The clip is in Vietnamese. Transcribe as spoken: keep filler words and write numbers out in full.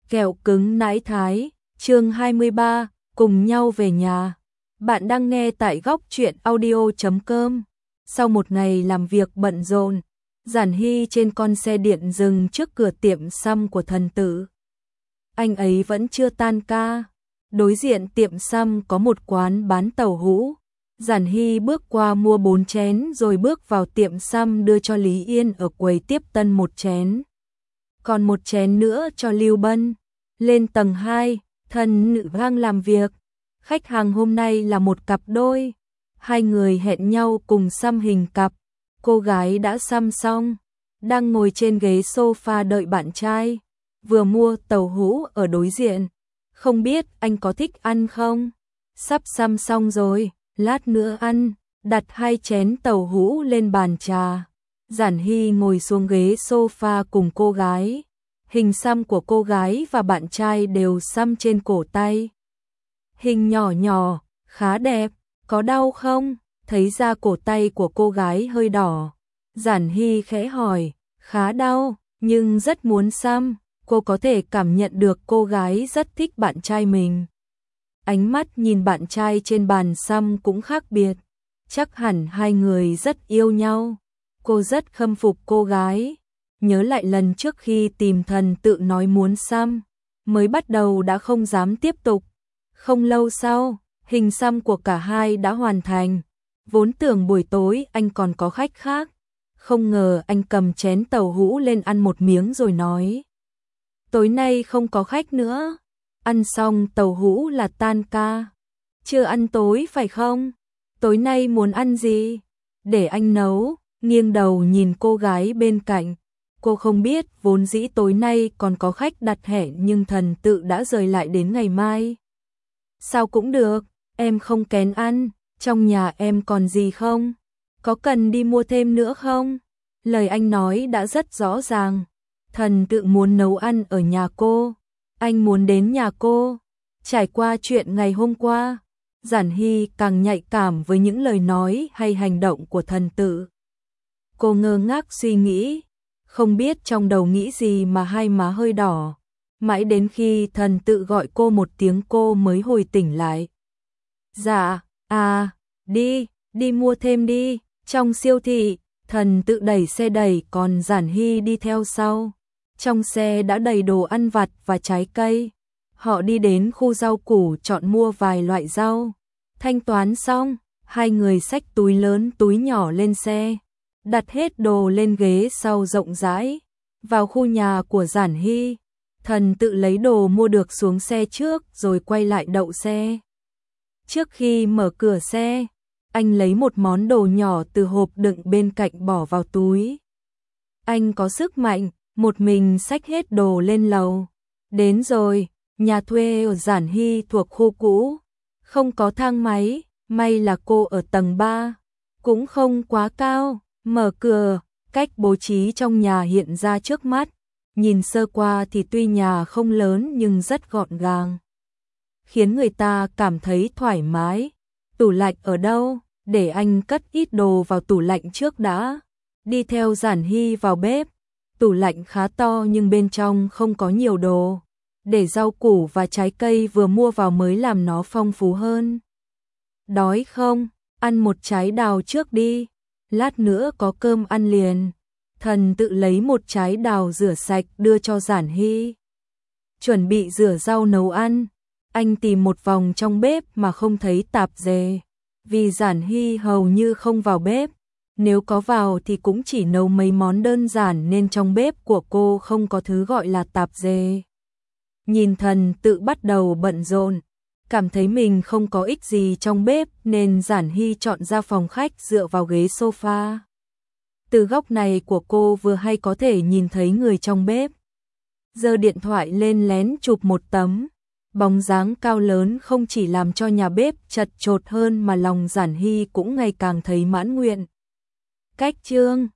Kẹo cứng nãi thái, chương hai mươi ba, cùng nhau về nhà. Bạn đang nghe tại góc truyện audio chấm com. Sau một ngày làm việc bận rộn, Giản Hy trên con xe điện dừng trước cửa tiệm xăm của thần tử. Anh ấy vẫn chưa tan ca. Đối diện tiệm xăm có một quán bán tàu hũ. Giản Hy bước qua mua bốn chén rồi bước vào tiệm xăm đưa cho Lý Yên ở quầy tiếp tân một chén. Còn một chén nữa cho Lưu Bân. Lên tầng hai, thần nữ đang làm việc. Khách hàng hôm nay là một cặp đôi. Hai người hẹn nhau cùng xăm hình cặp. Cô gái đã xăm xong, đang ngồi trên ghế sofa đợi bạn trai. Vừa mua tàu hũ ở đối diện. Không biết anh có thích ăn không? Sắp xăm xong rồi, lát nữa ăn. Đặt hai chén tàu hũ lên bàn trà. Giản Hy ngồi xuống ghế sofa cùng cô gái. Hình xăm của cô gái và bạn trai đều xăm trên cổ tay. Hình nhỏ nhỏ, khá đẹp, có đau không? Thấy da cổ tay của cô gái hơi đỏ. Giản Hy khẽ hỏi, khá đau, nhưng rất muốn xăm. Cô có thể cảm nhận được cô gái rất thích bạn trai mình. Ánh mắt nhìn bạn trai trên bàn xăm cũng khác biệt. Chắc hẳn hai người rất yêu nhau. Cô rất khâm phục cô gái. Nhớ lại lần trước khi tìm thần tự nói muốn xăm, mới bắt đầu đã không dám tiếp tục. Không lâu sau, hình xăm của cả hai đã hoàn thành. Vốn tưởng buổi tối anh còn có khách khác. Không ngờ anh cầm chén tàu hũ lên ăn một miếng rồi nói. Tối nay không có khách nữa. Ăn xong tàu hũ là tan ca. Chưa ăn tối phải không? Tối nay muốn ăn gì? Để anh nấu. Nghiêng đầu nhìn cô gái bên cạnh. Cô không biết vốn dĩ tối nay còn có khách đặt hẹn nhưng thần tự đã rời lại đến ngày mai. Sao cũng được, em không kén ăn, trong nhà em còn gì không? Có cần đi mua thêm nữa không? Lời anh nói đã rất rõ ràng. Thần tự muốn nấu ăn ở nhà cô. Anh muốn đến nhà cô. Trải qua chuyện ngày hôm qua, Giản Hy càng nhạy cảm với những lời nói hay hành động của thần tự. Cô ngơ ngác suy nghĩ. Không biết trong đầu nghĩ gì mà hai má hơi đỏ. Mãi đến khi thần tự gọi cô một tiếng cô mới hồi tỉnh lại. Dạ, à, đi, đi mua thêm đi. Trong siêu thị, thần tự đẩy xe đẩy còn Giản Hy đi theo sau. Trong xe đã đầy đồ ăn vặt và trái cây. Họ đi đến khu rau củ chọn mua vài loại rau. Thanh toán xong, hai người xách túi lớn túi nhỏ lên xe. Đặt hết đồ lên ghế sau rộng rãi. Vào khu nhà của Giản Hy, thần tự lấy đồ mua được xuống xe trước rồi quay lại đậu xe. Trước khi mở cửa xe, anh lấy một món đồ nhỏ từ hộp đựng bên cạnh bỏ vào túi. Anh có sức mạnh, một mình xách hết đồ lên lầu. Đến rồi, nhà thuê ở Giản Hy thuộc khu cũ. Không có thang máy, may là cô ở tầng ba. Cũng không quá cao. Mở cửa, cách bố trí trong nhà hiện ra trước mắt. Nhìn sơ qua thì tuy nhà không lớn nhưng rất gọn gàng. Khiến người ta cảm thấy thoải mái. Tủ lạnh ở đâu? Để anh cất ít đồ vào tủ lạnh trước đã. Đi theo Giản Hy vào bếp. Tủ lạnh khá to nhưng bên trong không có nhiều đồ. Để rau củ và trái cây vừa mua vào mới làm nó phong phú hơn. Đói không? Ăn một trái đào trước đi. Lát nữa có cơm ăn liền. Thần tự lấy một trái đào rửa sạch đưa cho Giản Hy. Chuẩn bị rửa rau nấu ăn. Anh tìm một vòng trong bếp mà không thấy tạp dề. Vì Giản Hy hầu như không vào bếp. Nếu có vào thì cũng chỉ nấu mấy món đơn giản nên trong bếp của cô không có thứ gọi là tạp dề. Nhìn thần tự bắt đầu bận rộn. Cảm thấy mình không có ích gì trong bếp nên Giản Hy chọn ra phòng khách dựa vào ghế sofa. Từ góc này của cô vừa hay có thể nhìn thấy người trong bếp. Giơ điện thoại lên lén chụp một tấm. Bóng dáng cao lớn không chỉ làm cho nhà bếp chật chội hơn mà lòng Giản Hy cũng ngày càng thấy mãn nguyện. Cách chương